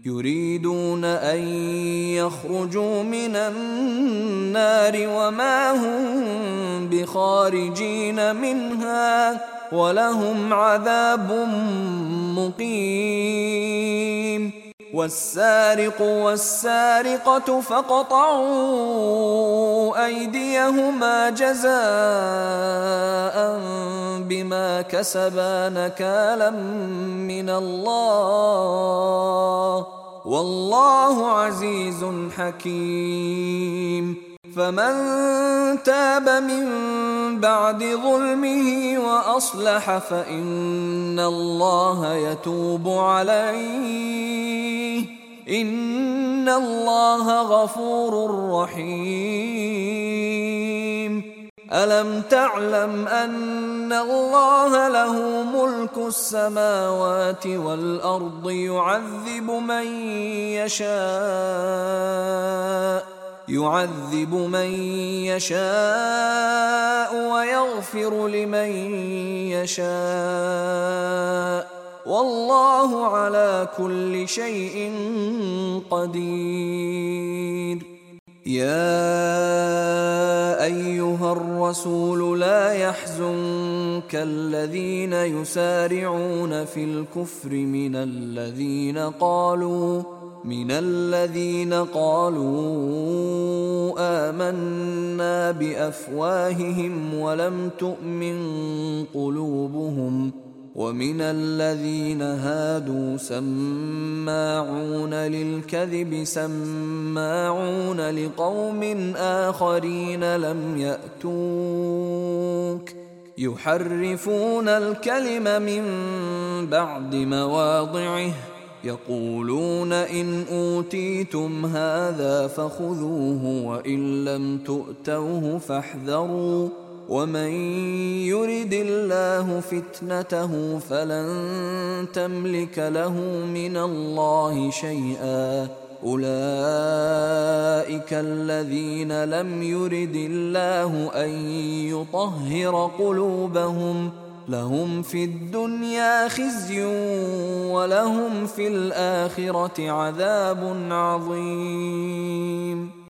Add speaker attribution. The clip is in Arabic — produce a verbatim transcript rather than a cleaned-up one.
Speaker 1: يريدون أن يخرجوا من النار وما هم بخارجين منها ولهم عذاب مقيم. والسارق والسارقة فاقطعوا أيديهما جزاء بما كسبا نكالا من الله والله عزيز حكيم. فمن تاب من بعد ظلمه وأصلح فإن الله يتوب عليه إن الله غفور رحيم. ألم تعلم أن الله له ملك السماوات والأرض يعذب من يشاء يعذب من يشاء ويغفر لمن يشاء والله على كل شيء قدير. يا أيها الرسول لا يحزنك الذين يسارعون في الكفر من الذين قالوا من الذين قالوا آمنا بأفواههم ولم تؤمن قلوبهم ومن الذين هادوا سماعون للكذب سماعون لقوم آخرين لم يأتوك يحرفون الكلم من بعد مواضعه يقولون إن أوتيتم هذا فخذوه وإن لم تؤتوه فاحذروا ومن يرد الله فتنته فلن تملك له من الله شيئا أولئك الذين لم يرد الله أن يطهر قلوبهم لهم في الدنيا خزي ولهم في الآخرة عذاب عظيم.